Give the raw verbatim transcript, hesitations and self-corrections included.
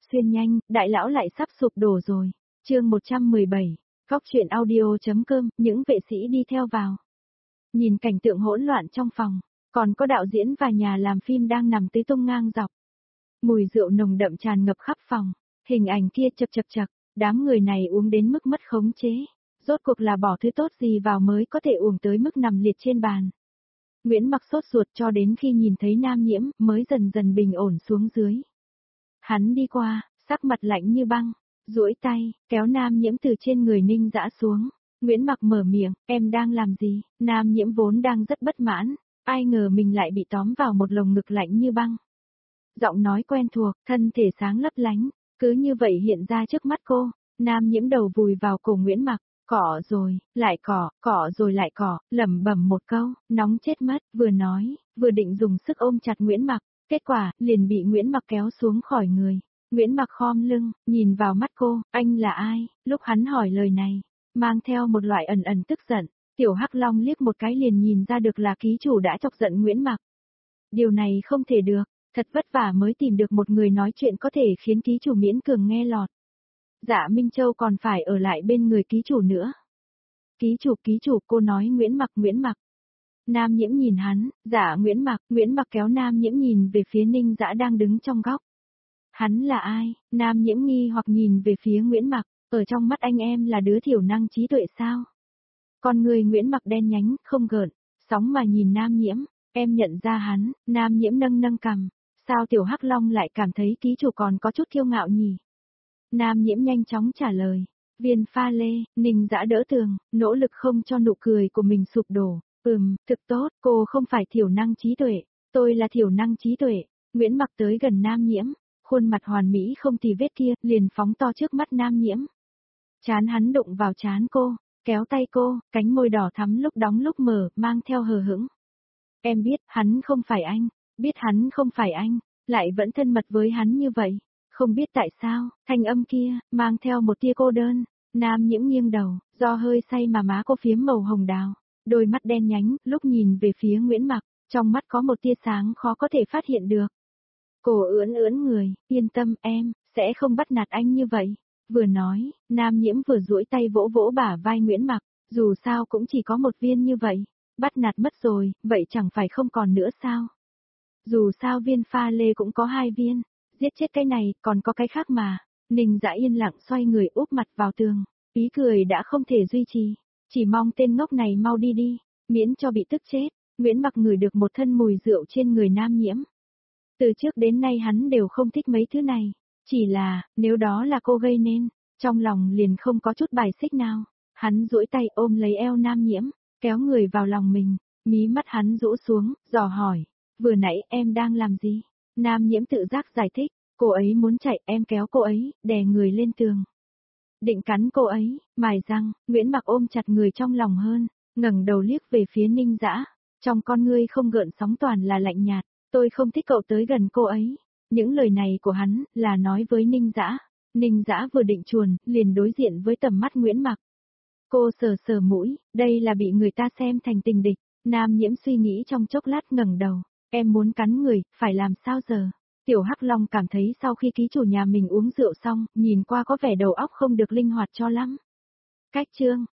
xuyên nhanh, đại lão lại sắp sụp đổ rồi. Chương một trăm mười bảy, Góc truyện audio.com, những vệ sĩ đi theo vào. Nhìn cảnh tượng hỗn loạn trong phòng, còn có đạo diễn và nhà làm phim đang nằm tứ tung ngang dọc. Mùi rượu nồng đậm tràn ngập khắp phòng, hình ảnh kia chập chập chập, đám người này uống đến mức mất khống chế. Rốt cuộc là bỏ thứ tốt gì vào mới có thể uống tới mức nằm liệt trên bàn. Nguyễn Mặc sốt ruột cho đến khi nhìn thấy Nam Nhiễm mới dần dần bình ổn xuống dưới. Hắn đi qua, sắc mặt lạnh như băng, duỗi tay, kéo Nam Nhiễm từ trên người Ninh Dã xuống. Nguyễn Mặc mở miệng, em đang làm gì? Nam Nhiễm vốn đang rất bất mãn, ai ngờ mình lại bị tóm vào một lồng ngực lạnh như băng. Giọng nói quen thuộc, thân thể sáng lấp lánh, cứ như vậy hiện ra trước mắt cô. Nam Nhiễm đầu vùi vào cổ Nguyễn Mặc, cỏ rồi, lại cỏ, cỏ rồi lại cỏ, lẩm bẩm một câu, nóng chết mất, vừa nói, vừa định dùng sức ôm chặt Nguyễn Mặc, kết quả, liền bị Nguyễn Mặc kéo xuống khỏi người. Nguyễn Mặc khom lưng, nhìn vào mắt cô, anh là ai? Lúc hắn hỏi lời này, mang theo một loại ẩn ẩn tức giận, Tiểu Hắc Long liếc một cái liền nhìn ra được là ký chủ đã chọc giận Nguyễn Mặc. Điều này không thể được, thật vất vả mới tìm được một người nói chuyện có thể khiến ký chủ miễn cường nghe lọt. Dạ Minh Châu còn phải ở lại bên người ký chủ nữa. Ký chủ, ký chủ, cô nói Nguyễn Mặc, Nguyễn Mặc. Nam Nhiễm nhìn hắn, dạ Nguyễn Mặc, Nguyễn Mặc kéo Nam Nhiễm nhìn về phía Ninh Dã đang đứng trong góc. Hắn là ai? Nam Nhiễm nghi hoặc nhìn về phía Nguyễn Mặc, ở trong mắt anh em là đứa thiểu năng trí tuệ sao? Con người Nguyễn Mặc đen nhánh, không gợn, sóng mà nhìn Nam Nhiễm, em nhận ra hắn. Nam Nhiễm nâng nâng cằm, sao Tiểu Hắc Long lại cảm thấy ký chủ còn có chút kiêu ngạo nhỉ? Nam Nhiễm nhanh chóng trả lời, viên pha lê. Ninh Dã đỡ tường, nỗ lực không cho nụ cười của mình sụp đổ. Ừm, thực tốt, cô không phải thiểu năng trí tuệ, tôi là thiểu năng trí tuệ. Nguyễn Mặc tới gần Nam Nhiễm, khuôn mặt hoàn mỹ không tì vết kia, liền phóng to trước mắt Nam Nhiễm. Trán hắn đụng vào trán cô, kéo tay cô, cánh môi đỏ thắm lúc đóng lúc mở, mang theo hờ hững. Em biết, hắn không phải anh, biết hắn không phải anh, lại vẫn thân mật với hắn như vậy. Không biết tại sao, thanh âm kia, mang theo một tia cô đơn. Nam Nhiễm nghiêng đầu, do hơi say mà má cô phiếm màu hồng đào, đôi mắt đen nhánh, lúc nhìn về phía Nguyễn Mặc, trong mắt có một tia sáng khó có thể phát hiện được. Cô ưỡn ưỡn người, yên tâm em, sẽ không bắt nạt anh như vậy. Vừa nói, Nam Nhiễm vừa duỗi tay vỗ vỗ bả vai Nguyễn Mặc, dù sao cũng chỉ có một viên như vậy, bắt nạt mất rồi, vậy chẳng phải không còn nữa sao? Dù sao viên pha lê cũng có hai viên, giết chết cái này, còn có cái khác mà. Ninh Dã yên lặng xoay người úp mặt vào tường, ý cười đã không thể duy trì, chỉ mong tên ngốc này mau đi đi, miễn cho bị tức chết. Nguyễn Mặc ngửi được một thân mùi rượu trên người Nam Nhiễm. Từ trước đến nay hắn đều không thích mấy thứ này, chỉ là, nếu đó là cô gây nên, trong lòng liền không có chút bài xích nào. Hắn duỗi tay ôm lấy eo Nam Nhiễm, kéo người vào lòng mình, mí mắt hắn rũ xuống, dò hỏi, vừa nãy em đang làm gì? Nam Nhiễm tự giác giải thích, cô ấy muốn chạy, em kéo cô ấy, đè người lên tường. Định cắn cô ấy, mài răng. Nguyễn Mặc ôm chặt người trong lòng hơn, ngẩng đầu liếc về phía Ninh Dã, trong con ngươi không gợn sóng toàn là lạnh nhạt, tôi không thích cậu tới gần cô ấy. Những lời này của hắn, là nói với Ninh Dã. Ninh Dã vừa định chuồn, liền đối diện với tầm mắt Nguyễn Mặc. Cô sờ sờ mũi, đây là bị người ta xem thành tình địch. Nam Nhiễm suy nghĩ trong chốc lát ngẩng đầu, em muốn cắn người, phải làm sao giờ? Tiểu Hắc Long cảm thấy sau khi ký chủ nhà mình uống rượu xong, nhìn qua có vẻ đầu óc không được linh hoạt cho lắm. Cách chương